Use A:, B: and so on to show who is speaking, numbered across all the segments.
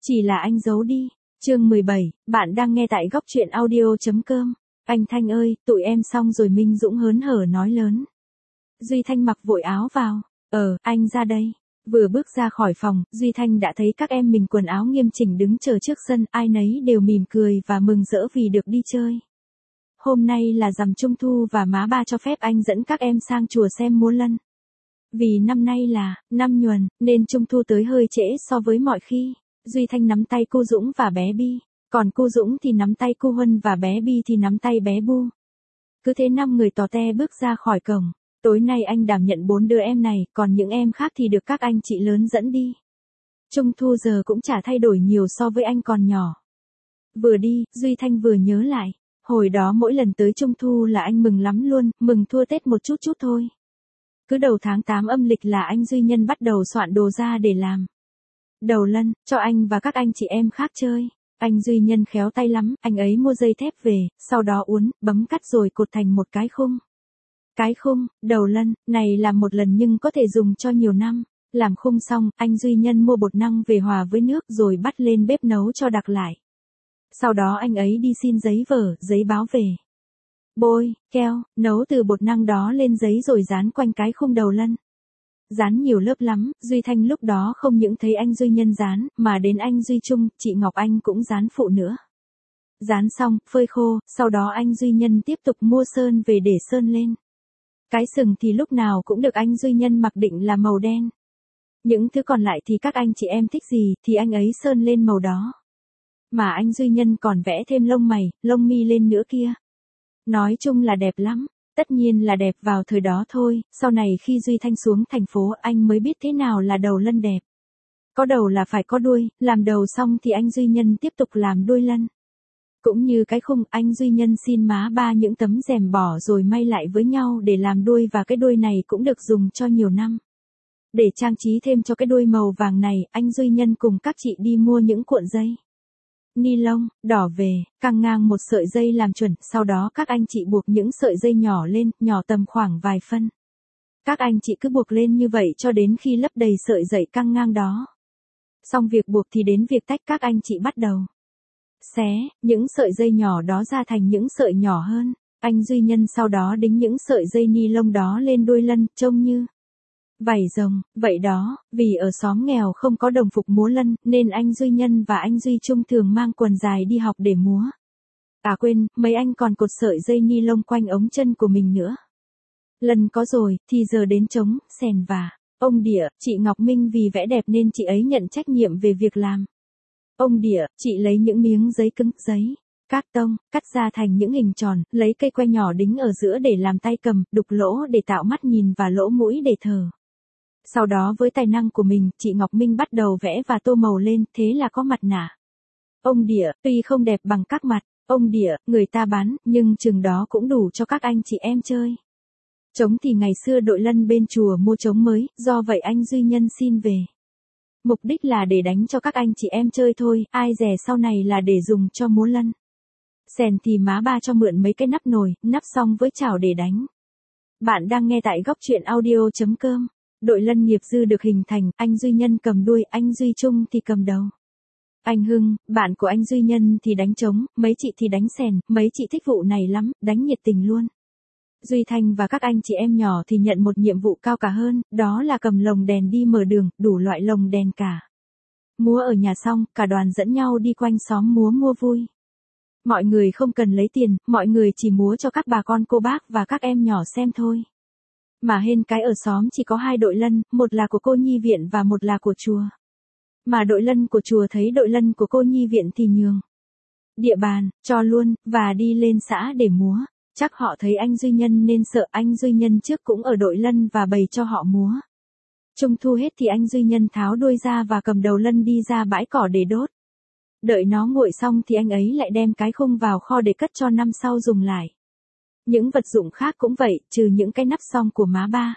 A: Chỉ là anh giấu đi. Chương 17, bạn đang nghe tại góc truyện audio.com. Anh Thanh ơi, tụi em xong rồi. Minh Dũng hớn hở nói lớn. Duy Thanh mặc vội áo vào. Anh ra đây. Vừa bước ra khỏi phòng, Duy Thanh đã thấy các em mình quần áo nghiêm chỉnh đứng chờ trước sân, ai nấy đều mỉm cười và mừng rỡ vì được đi chơi. Hôm nay là rằm Trung thu và má ba cho phép anh dẫn các em sang chùa xem múa lân. Vì năm nay là năm Nhuần, nên Trung thu tới hơi trễ so với mọi khi. Duy Thanh nắm tay cô Dũng và bé Bi, còn cô Dũng thì nắm tay cô Huân và bé Bi thì nắm tay bé Bu. Cứ thế 5 người tò te bước ra khỏi cổng. Tối nay anh đảm nhận 4 đứa em này, còn những em khác thì được các anh chị lớn dẫn đi. Trung thu giờ cũng chả thay đổi nhiều so với anh còn nhỏ. Vừa đi, Duy Thanh vừa nhớ lại. Hồi đó mỗi lần tới Trung thu là anh mừng lắm luôn, mừng thua Tết một chút thôi. Cứ đầu tháng 8 âm lịch là anh Duy Nhân bắt đầu soạn đồ ra để làm đầu lân, cho anh và các anh chị em khác chơi. Anh Duy Nhân khéo tay lắm, anh ấy mua dây thép về, sau đó uốn, bấm cắt rồi cột thành một cái khung. Cái khung, đầu lân, này làm một lần nhưng có thể dùng cho nhiều năm. Làm khung xong, anh Duy Nhân mua bột năng về hòa với nước rồi bắt lên bếp nấu cho đặc lại. Sau đó anh ấy đi xin giấy vở, giấy báo về. Bôi, keo, nấu từ bột năng đó lên giấy rồi dán quanh cái khung đầu lân. Dán nhiều lớp lắm, Duy Thanh lúc đó không những thấy anh Duy Nhân dán, mà đến anh Duy Trung, chị Ngọc Anh cũng dán phụ nữa. Dán xong, phơi khô, sau đó anh Duy Nhân tiếp tục mua sơn về để sơn lên. Cái sừng thì lúc nào cũng được anh Duy Nhân mặc định là màu đen. Những thứ còn lại thì các anh chị em thích gì thì anh ấy sơn lên màu đó. Mà anh Duy Nhân còn vẽ thêm lông mày, lông mi lên nữa kia. Nói chung là đẹp lắm. Tất nhiên là đẹp vào thời đó thôi, sau này khi Duy Thanh xuống thành phố anh mới biết thế nào là đầu lân đẹp. Có đầu là phải có đuôi, làm đầu xong thì anh Duy Nhân tiếp tục làm đuôi lân. Cũng như cái khung, anh Duy Nhân xin má ba những tấm rèm bỏ rồi may lại với nhau để làm đuôi, và cái đuôi này cũng được dùng cho nhiều năm. Để trang trí thêm cho cái đuôi màu vàng này, anh Duy Nhân cùng các chị đi mua những cuộn dây ni lông đỏ về, căng ngang một sợi dây làm chuẩn, sau đó các anh chị buộc những sợi dây nhỏ lên, nhỏ tầm khoảng vài phân. Các anh chị cứ buộc lên như vậy cho đến khi lấp đầy sợi dây căng ngang đó. Xong việc buộc thì đến việc tách, các anh chị bắt đầu xé những sợi dây nhỏ đó ra thành những sợi nhỏ hơn. Anh Duy Nhân sau đó đính những sợi dây ni lông đó lên đuôi lân, trông như vảy rồng, vậy đó. Vì ở xóm nghèo không có đồng phục múa lân, nên anh Duy Nhân và anh Duy Trung thường mang quần dài đi học để múa. À quên, mấy anh còn cột sợi dây ni lông quanh ống chân của mình nữa. Lần có rồi, thì giờ đến trống, sèn và ông Địa. Chị Ngọc Minh vì vẽ đẹp nên chị ấy nhận trách nhiệm về việc làm ông Địa. Chị lấy những miếng giấy cứng, giấy cát tông, cắt ra thành những hình tròn, lấy cây que nhỏ đính ở giữa để làm tay cầm, đục lỗ để tạo mắt nhìn và lỗ mũi để thở. Sau đó với tài năng của mình, chị Ngọc Minh bắt đầu vẽ và tô màu lên, thế là có mặt nạ ông Địa, tuy không đẹp bằng các mặt ông Địa người ta bán, nhưng chừng đó cũng đủ cho các anh chị em chơi. Trống thì ngày xưa đội lân bên chùa mua trống mới, do vậy anh Duy Nhân xin về. Mục đích là để đánh cho các anh chị em chơi thôi, ai dè sau này là để dùng cho múa lân. Sèn thì má ba cho mượn mấy cái nắp nồi, nắp xong với chảo để đánh. Bạn đang nghe tại góc truyện audio.com. Đội lân nghiệp dư được hình thành, anh Duy Nhân cầm đuôi, anh Duy Trung thì cầm đầu. Anh Hưng, bạn của anh Duy Nhân thì đánh trống, mấy chị thì đánh sèn, mấy chị thích vụ này lắm, đánh nhiệt tình luôn. Duy Thanh và các anh chị em nhỏ thì nhận một nhiệm vụ cao cả hơn, đó là cầm lồng đèn đi mở đường, đủ loại lồng đèn cả. Múa ở nhà xong, cả đoàn dẫn nhau đi quanh xóm múa mua vui. Mọi người không cần lấy tiền, mọi người chỉ múa cho các bà con cô bác và các em nhỏ xem thôi. Mà hên cái ở xóm chỉ có 2 đội lân, một là của cô nhi viện và một là của chùa. Mà đội lân của chùa thấy đội lân của cô nhi viện thì nhường địa bàn, cho luôn, và đi lên xã để múa. Chắc họ thấy anh Duy Nhân nên sợ, anh Duy Nhân trước cũng ở đội lân và bày cho họ múa. Trung thu hết thì anh Duy Nhân tháo đuôi ra và cầm đầu lân đi ra bãi cỏ để đốt. Đợi nó nguội xong thì anh ấy lại đem cái khung vào kho để cất cho năm sau dùng lại. Những vật dụng khác cũng vậy, trừ những cái nắp xong của má ba.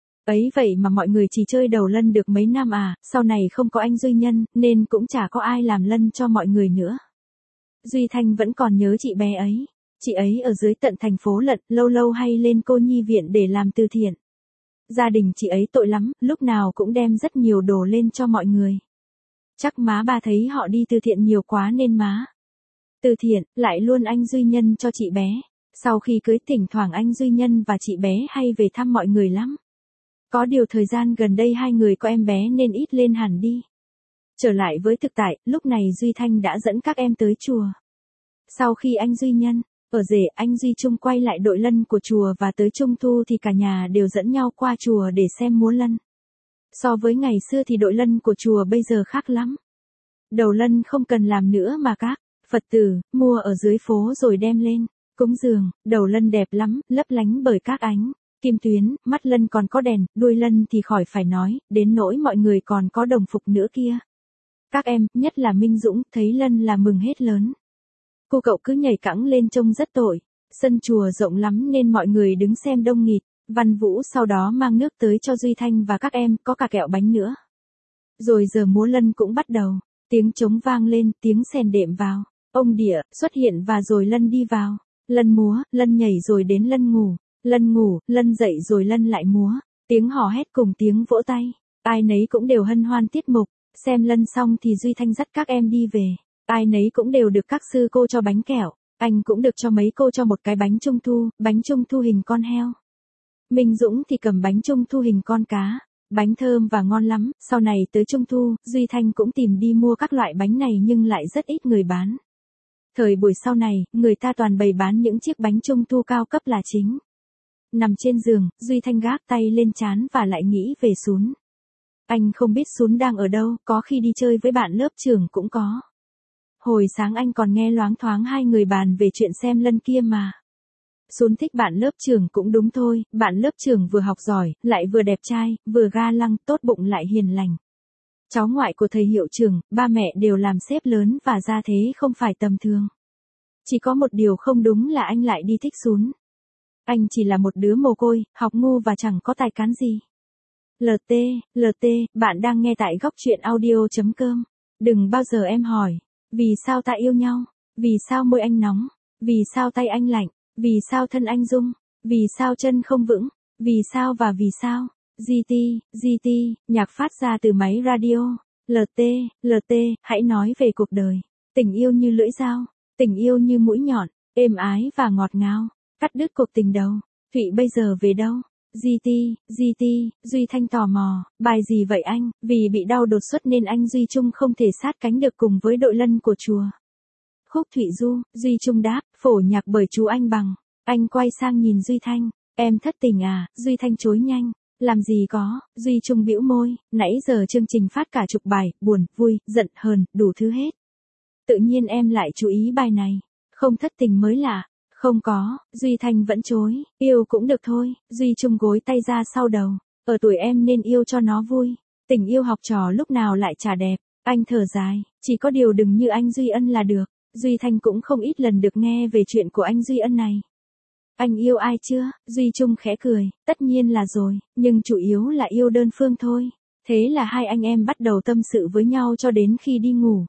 A: Ấy vậy mà mọi người chỉ chơi đầu lân được mấy năm à, sau này không có anh Duy Nhân, nên cũng chả có ai làm lân cho mọi người nữa. Duy Thanh vẫn còn nhớ chị bé ấy. Chị ấy ở dưới tận thành phố lận, lâu lâu hay lên cô nhi viện để làm từ thiện. Gia đình chị ấy tội lắm, lúc nào cũng đem rất nhiều đồ lên cho mọi người. Chắc má ba thấy họ đi từ thiện nhiều quá nên má. Từ thiện, lại luôn anh Duy Nhân cho chị bé. Sau khi cưới thỉnh thoảng anh Duy Nhân và chị bé hay về thăm mọi người lắm. Có điều thời gian gần đây hai người có em bé nên ít lên hẳn đi. Trở lại với thực tại, lúc này Duy Thanh đã dẫn các em tới chùa. Sau khi anh Duy Nhân, ở rể anh Duy Trung quay lại đội lân của chùa và tới Trung thu thì cả nhà đều dẫn nhau qua chùa để xem múa lân. So với ngày xưa thì đội lân của chùa bây giờ khác lắm. Đầu lân không cần làm nữa mà các Phật tử mua ở dưới phố rồi đem lên cúng dường. Đầu lân đẹp lắm, lấp lánh bởi các ánh kim tuyến, mắt lân còn có đèn, đuôi lân thì khỏi phải nói, đến nỗi mọi người còn có đồng phục nữa kia. Các em, nhất là Minh Dũng, thấy lân là mừng hết lớn. Cô cậu cứ nhảy cẫng lên trông rất tội. Sân chùa rộng lắm nên mọi người đứng xem đông nghịt. Văn Vũ sau đó mang nước tới cho Duy Thanh và các em, có cả kẹo bánh nữa. Rồi giờ múa lân cũng bắt đầu. Tiếng trống vang lên, tiếng sèn đệm vào. Ông địa xuất hiện và rồi lân đi vào. Lân múa, lân nhảy rồi đến lân ngủ. Lân ngủ, lân dậy rồi lân lại múa. Tiếng hò hét cùng tiếng vỗ tay. Ai nấy cũng đều hân hoan tiết mục. Xem lân xong thì Duy Thanh dắt các em đi về. Ai nấy cũng đều được các sư cô cho bánh kẹo. Anh cũng được cho mấy cô cho một cái bánh trung thu hình con heo. Minh Dũng thì cầm bánh trung thu hình con cá. Bánh thơm và ngon lắm. Sau này tới Trung thu, Duy Thanh cũng tìm đi mua các loại bánh này nhưng lại rất ít người bán. Thời buổi sau này, người ta toàn bày bán những chiếc bánh trung thu cao cấp là chính. Nằm trên giường, Duy Thanh gác tay lên trán và lại nghĩ về Sún. Anh không biết Sún đang ở đâu, có khi đi chơi với bạn lớp trường cũng có. Hồi sáng anh còn nghe loáng thoáng hai người bàn về chuyện xem lân kia mà. Sún thích bạn lớp trường cũng đúng thôi, bạn lớp trường vừa học giỏi, lại vừa đẹp trai, vừa ga lăng, tốt bụng lại hiền lành. Cháu ngoại của thầy hiệu trưởng, ba mẹ đều làm sếp lớn và gia thế không phải tầm thường. Chỉ có một điều không đúng là anh lại đi thích Sún. Anh chỉ là một đứa mồ côi, học ngu và chẳng có tài cán gì. LT, bạn đang nghe tại góc truyện audio.com. Đừng bao giờ em hỏi, vì sao ta yêu nhau, vì sao môi anh nóng, vì sao tay anh lạnh, vì sao thân anh rung, vì sao chân không vững, vì sao và vì sao. GT, nhạc phát ra từ máy radio. LT, hãy nói về cuộc đời. Tình yêu như lưỡi dao, tình yêu như mũi nhọn, êm ái và ngọt ngào. Cắt đứt cuộc tình đầu. Thụy bây giờ về đâu? GT, Duy Thanh tò mò, bài gì vậy anh? Vì bị đau đột xuất nên anh Duy Trung không thể sát cánh được cùng với đội lân của chùa. Khúc Thụy Du, Duy Trung đáp, phổ nhạc bởi chú anh Bằng. Anh quay sang nhìn Duy Thanh, em thất tình à? Duy Thanh chối nhanh, làm gì có. Duy Trung bĩu môi, nãy giờ chương trình phát cả chục bài, buồn, vui, giận, hờn, đủ thứ hết. Tự nhiên em lại chú ý bài này, không thất tình mới lạ. Không có, Duy Thanh vẫn chối, yêu cũng được thôi. Duy Trung gối tay ra sau đầu, ở tuổi em nên yêu cho nó vui. Tình yêu học trò lúc nào lại chả đẹp. Anh thở dài, chỉ có điều đừng như anh Duy Ân là được. Duy Thanh cũng không ít lần được nghe về chuyện của anh Duy Ân này. Anh yêu ai chưa? Duy Trung khẽ cười, tất nhiên là rồi, nhưng chủ yếu là yêu đơn phương thôi. Thế là hai anh em bắt đầu tâm sự với nhau cho đến khi đi ngủ.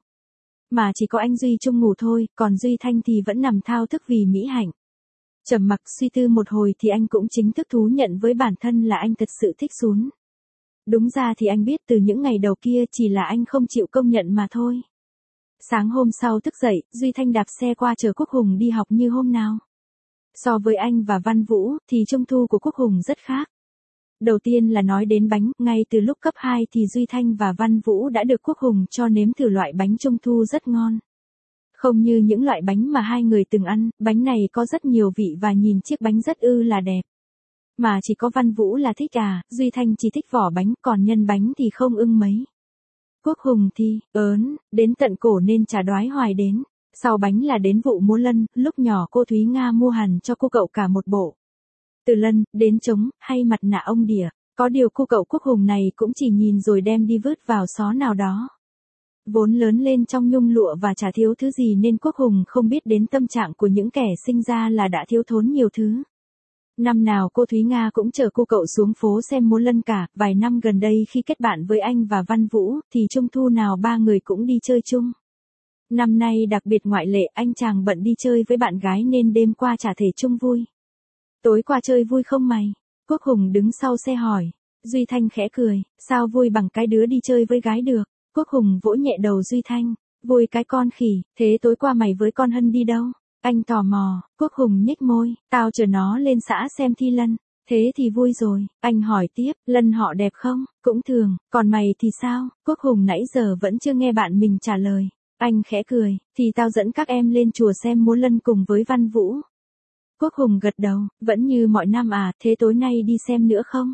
A: Mà chỉ có anh Duy Trung ngủ thôi, còn Duy Thanh thì vẫn nằm thao thức vì mỹ hạnh. Trầm mặc suy tư một hồi thì anh cũng chính thức thú nhận với bản thân là anh thật sự thích Sún. Đúng ra thì anh biết từ những ngày đầu kia chỉ là anh không chịu công nhận mà thôi. Sáng hôm sau thức dậy, Duy Thanh đạp xe qua chở Quốc Hùng đi học như hôm nào. So với anh và Văn Vũ, thì trung thu của Quốc Hùng rất khác. Đầu tiên là nói đến bánh, ngay từ lúc cấp 2 thì Duy Thanh và Văn Vũ đã được Quốc Hùng cho nếm thử loại bánh trung thu rất ngon. Không như những loại bánh mà hai người từng ăn, bánh này có rất nhiều vị và nhìn chiếc bánh rất là đẹp. Mà chỉ có Văn Vũ là thích Duy Thanh chỉ thích vỏ bánh, còn nhân bánh thì không ưng mấy. Quốc Hùng thì, đến tận cổ nên chả đoái hoài đến. Sau bánh là đến vụ múa lân, lúc nhỏ cô Thúy Nga mua hẳn cho cô cậu cả một bộ. Từ lân, đến trống, hay mặt nạ ông đỉa, có điều cô cậu Quốc Hùng này cũng chỉ nhìn rồi đem đi vứt vào xó nào đó. Vốn lớn lên trong nhung lụa và chả thiếu thứ gì nên Quốc Hùng không biết đến tâm trạng của những kẻ sinh ra là đã thiếu thốn nhiều thứ. Năm nào cô Thúy Nga cũng chở cô cậu xuống phố xem múa lân cả, vài năm gần đây khi kết bạn với anh và Văn Vũ, thì trung thu nào ba người cũng đi chơi chung. Năm nay đặc biệt ngoại lệ, anh chàng bận đi chơi với bạn gái nên đêm qua chả thể chung vui. Tối qua chơi vui không mày? Quốc Hùng đứng sau xe hỏi. Duy Thanh khẽ cười, sao vui bằng cái đứa đi chơi với gái được. Quốc Hùng vỗ nhẹ đầu Duy Thanh, vui cái con khỉ, thế tối qua mày với con Hân đi đâu? Anh tò mò, Quốc Hùng nhếch môi, tao chờ nó lên xã xem thi Lân. Thế thì vui rồi, anh hỏi tiếp, Lân họ đẹp không? Cũng thường, còn mày thì sao? Quốc Hùng nãy giờ vẫn chưa nghe bạn mình trả lời. Anh khẽ cười, thì tao dẫn các em lên chùa xem múa Lân cùng với Văn Vũ. Quốc Hùng gật đầu, vẫn như mọi năm à, thế tối nay đi xem nữa không?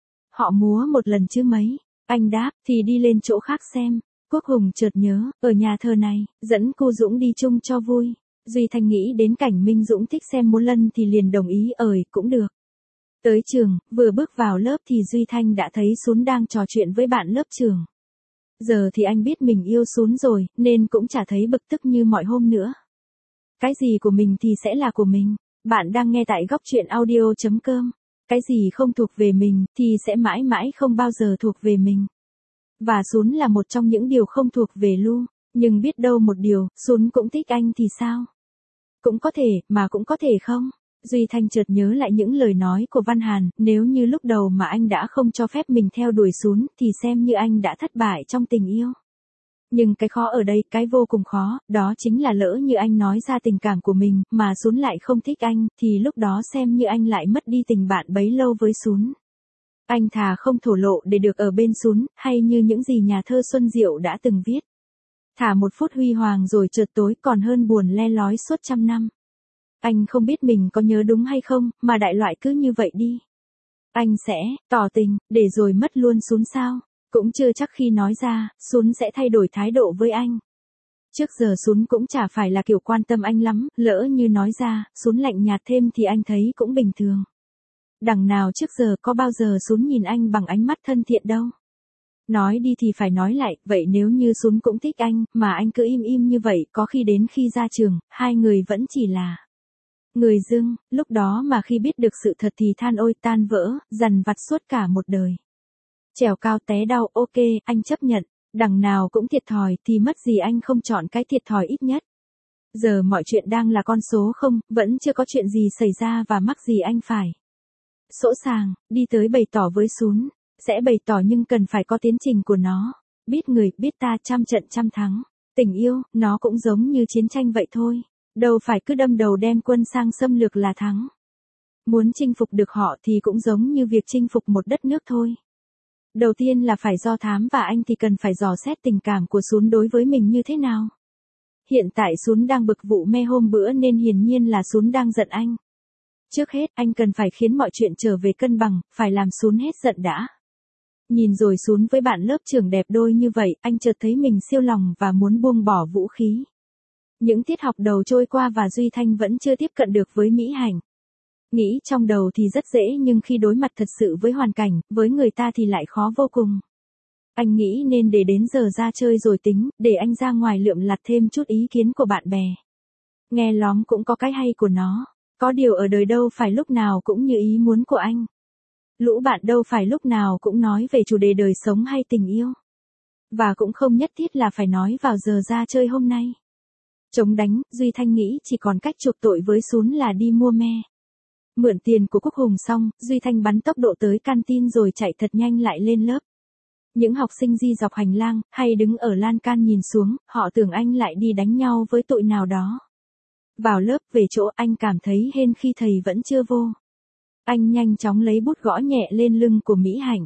A: Họ múa một lần chứ mấy. Anh đáp, thì đi lên chỗ khác xem. Quốc Hùng chợt nhớ, ở nhà thờ này, dẫn cô Dũng đi chung cho vui. Duy Thanh nghĩ đến cảnh Minh Dũng thích xem múa Lân thì liền đồng ý cũng được. Tới trường, vừa bước vào lớp thì Duy Thanh đã thấy Sún đang trò chuyện với bạn lớp trường. Giờ thì anh biết mình yêu Sún rồi, nên cũng chả thấy bực tức như mọi hôm nữa. Cái gì của mình thì sẽ là của mình. Bạn đang nghe tại góc truyện audio.com. Cái gì không thuộc về mình thì sẽ mãi mãi không bao giờ thuộc về mình. Và Sún là một trong những điều không thuộc về Lu, nhưng biết đâu một điều, Sún cũng thích anh thì sao? Cũng có thể, mà cũng có thể không? Duy Thanh chợt nhớ lại những lời nói của Văn Hàn, nếu như lúc đầu mà anh đã không cho phép mình theo đuổi Sún thì xem như anh đã thất bại trong tình yêu. Nhưng cái khó ở đây, cái vô cùng khó, đó chính là lỡ như anh nói ra tình cảm của mình, mà Sún lại không thích anh, thì lúc đó xem như anh lại mất đi tình bạn bấy lâu với Sún. Anh thà không thổ lộ để được ở bên Sún, hay như những gì nhà thơ Xuân Diệu đã từng viết. Thả một phút huy hoàng rồi chợt tối còn hơn buồn le lói suốt 100 năm. Anh không biết mình có nhớ đúng hay không, mà đại loại cứ như vậy đi. Anh sẽ tỏ tình, để rồi mất luôn Sún sao? Cũng chưa chắc khi nói ra, Sún sẽ thay đổi thái độ với anh. Trước giờ Sún cũng chả phải là kiểu quan tâm anh lắm, lỡ như nói ra, Sún lạnh nhạt thêm thì anh thấy cũng bình thường. Đằng nào trước giờ có bao giờ Sún nhìn anh bằng ánh mắt thân thiện đâu. Nói đi thì phải nói lại, vậy nếu như Sún cũng thích anh, mà anh cứ im im như vậy, có khi đến khi ra trường, hai người vẫn chỉ là người dưng, lúc đó mà khi biết được sự thật thì than ôi tan vỡ, dằn vặt suốt cả một đời. Trèo cao té đau, ok, anh chấp nhận, đằng nào cũng thiệt thòi thì mất gì anh không chọn cái thiệt thòi ít nhất. Giờ mọi chuyện đang là con số không, vẫn chưa có chuyện gì xảy ra và mắc gì anh phải sỗ sàng, đi tới bày tỏ với Sún, sẽ bày tỏ nhưng cần phải có tiến trình của nó, biết người, biết ta, trăm trận trăm thắng. Tình yêu, nó cũng giống như chiến tranh vậy thôi, đâu phải cứ đâm đầu đem quân sang xâm lược là thắng. Muốn chinh phục được họ thì cũng giống như việc chinh phục một đất nước thôi. Đầu tiên là phải do thám và anh thì cần phải dò xét tình cảm của Sún đối với mình như thế nào. Hiện tại Sún đang bực vụ me hôm bữa nên hiển nhiên là Sún đang giận anh. Trước hết, anh cần phải khiến mọi chuyện trở về cân bằng, phải làm Sún hết giận đã. Nhìn rồi Sún với bạn lớp trưởng đẹp đôi như vậy, anh chợt thấy mình siêu lòng và muốn buông bỏ vũ khí. Những tiết học đầu trôi qua và Duy Thanh vẫn chưa tiếp cận được với Mỹ Hạnh. Nghĩ trong đầu thì rất dễ nhưng khi đối mặt thật sự với hoàn cảnh, với người ta thì lại khó vô cùng. Anh nghĩ nên để đến giờ ra chơi rồi tính, để anh ra ngoài lượm lặt thêm chút ý kiến của bạn bè. Nghe lóm cũng có cái hay của nó. Có điều ở đời đâu phải lúc nào cũng như ý muốn của anh. Lũ bạn đâu phải lúc nào cũng nói về chủ đề đời sống hay tình yêu. Và cũng không nhất thiết là phải nói vào giờ ra chơi hôm nay. Chống đánh, Duy Thanh nghĩ chỉ còn cách chuộc tội với Sún là đi mua me. Mượn tiền của Quốc Hùng xong, Duy Thanh bắn tốc độ tới canteen rồi chạy thật nhanh lại lên lớp. Những học sinh di dọc hành lang, hay đứng ở lan can nhìn xuống, họ tưởng anh lại đi đánh nhau với tụi nào đó. Vào lớp về chỗ anh cảm thấy hên khi thầy vẫn chưa vô. Anh nhanh chóng lấy bút gõ nhẹ lên lưng của Mỹ Hạnh.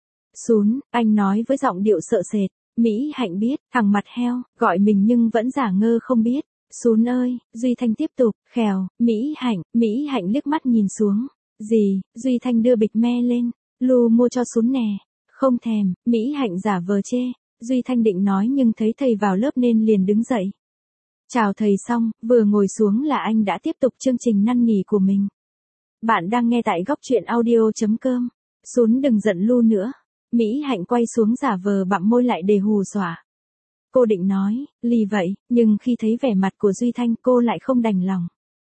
A: Sún, anh nói với giọng điệu sợ sệt. Mỹ Hạnh biết, thằng mặt heo, gọi mình nhưng vẫn giả ngơ không biết. Sún ơi, Duy Thanh tiếp tục, khèo, Mỹ Hạnh liếc mắt nhìn xuống. Gì, Duy Thanh đưa bịch me lên. Lu mua cho Sún nè. Không thèm, Mỹ Hạnh giả vờ chê. Duy Thanh định nói nhưng thấy thầy vào lớp nên liền đứng dậy. Chào thầy xong, vừa ngồi xuống là anh đã tiếp tục chương trình năn nỉ của mình. Bạn đang nghe tại góc truyện audio.com. Sún đừng giận Lu nữa. Mỹ Hạnh quay xuống giả vờ bặm môi lại để hù dọa. Cô định nói, lì vậy, nhưng khi thấy vẻ mặt của Duy Thanh cô lại không đành lòng.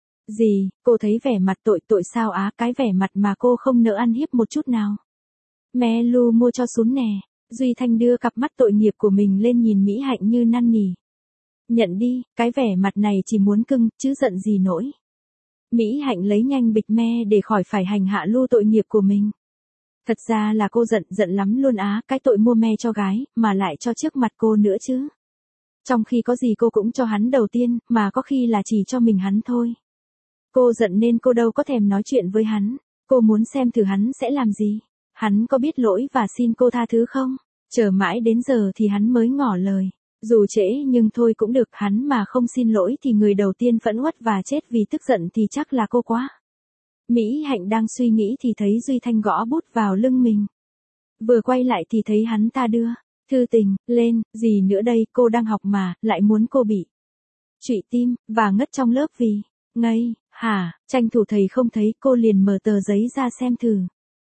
A: Gì, cô thấy vẻ mặt tội sao á, cái vẻ mặt mà cô không nỡ ăn hiếp một chút nào. Mẹ Lu mua cho Sún nè. Duy Thanh đưa cặp mắt tội nghiệp của mình lên nhìn Mỹ Hạnh như năn nỉ. Nhận đi, cái vẻ mặt này chỉ muốn cưng, chứ giận gì nổi. Mỹ Hạnh lấy nhanh bịch me để khỏi phải hành hạ Lu tội nghiệp của mình. Thật ra là cô giận lắm luôn á, cái tội mua me cho gái, mà lại cho trước mặt cô nữa chứ. Trong khi có gì cô cũng cho hắn đầu tiên, mà có khi là chỉ cho mình hắn thôi. Cô giận nên cô đâu có thèm nói chuyện với hắn, cô muốn xem thử hắn sẽ làm gì. Hắn có biết lỗi và xin cô tha thứ không? Chờ mãi đến giờ thì hắn mới ngỏ lời. Dù trễ nhưng thôi cũng được, hắn mà không xin lỗi thì người đầu tiên phẫn uất và chết vì tức giận thì chắc là cô quá. Mỹ Hạnh đang suy nghĩ thì thấy Duy Thanh gõ bút vào lưng mình. Vừa quay lại thì thấy hắn ta đưa thư tình lên, gì nữa đây, cô đang học mà, lại muốn cô bị trụy tim, và ngất trong lớp vì ngây, hả, tranh thủ thầy không thấy, cô liền mở tờ giấy ra xem thử.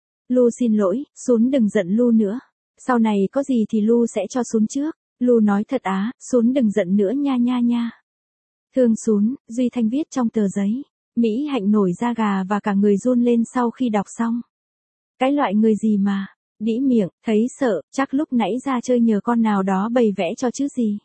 A: Lu xin lỗi, Sún đừng giận Lu nữa. Sau này có gì thì Lu sẽ cho Sún trước. Lu nói thật á, Sún đừng giận nữa nha nha nha. Thương Sún, Duy Thanh viết trong tờ giấy. Mỹ Hạnh nổi da gà và cả người run lên sau khi đọc xong. Cái loại người gì mà, đĩ miệng, thấy sợ, chắc lúc nãy ra chơi nhờ con nào đó bày vẽ cho chứ gì.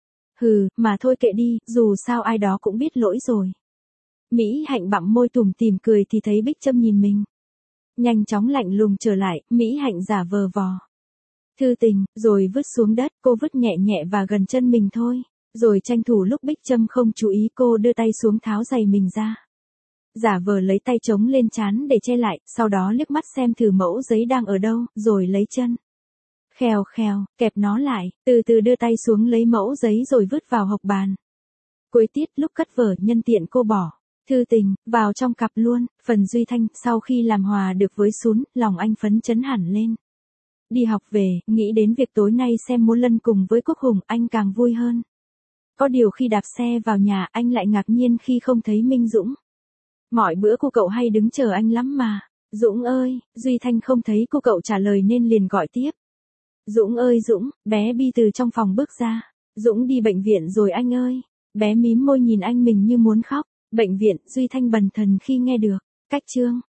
A: Hừ, mà thôi kệ đi, dù sao ai đó cũng biết lỗi rồi. Mỹ Hạnh bặm môi tủm tỉm cười thì thấy Bích Trâm nhìn mình. Nhanh chóng lạnh lùng trở lại, Mỹ Hạnh giả vờ vò thư tình, rồi vứt xuống đất, cô vứt nhẹ nhẹ và gần chân mình thôi. Rồi tranh thủ lúc Bích Trâm không chú ý cô đưa tay xuống tháo giày mình ra. Giả vờ lấy tay chống lên trán để che lại, sau đó liếc mắt xem thử mẫu giấy đang ở đâu, rồi lấy chân. Khèo khèo, kẹp nó lại, từ từ đưa tay xuống lấy mẫu giấy rồi vứt vào hộc bàn. Cuối tiết lúc cất vở nhân tiện cô bỏ thư tình vào trong cặp luôn. Phần Duy Thanh, sau khi làm hòa được với Sún, lòng anh phấn chấn hẳn lên. Đi học về, nghĩ đến việc tối nay xem múa lân cùng với Quốc Hùng, anh càng vui hơn. Có điều khi đạp xe vào nhà, anh lại ngạc nhiên khi không thấy Minh Dũng. Mọi bữa cô cậu hay đứng chờ anh lắm mà. Dũng ơi, Duy Thanh không thấy cô cậu trả lời nên liền gọi tiếp. Dũng ơi Dũng, bé Bi từ trong phòng bước ra. Dũng đi bệnh viện rồi anh ơi. Bé mím môi nhìn anh mình như muốn khóc. Bệnh viện, Duy Thanh bần thần khi nghe được. Cách chương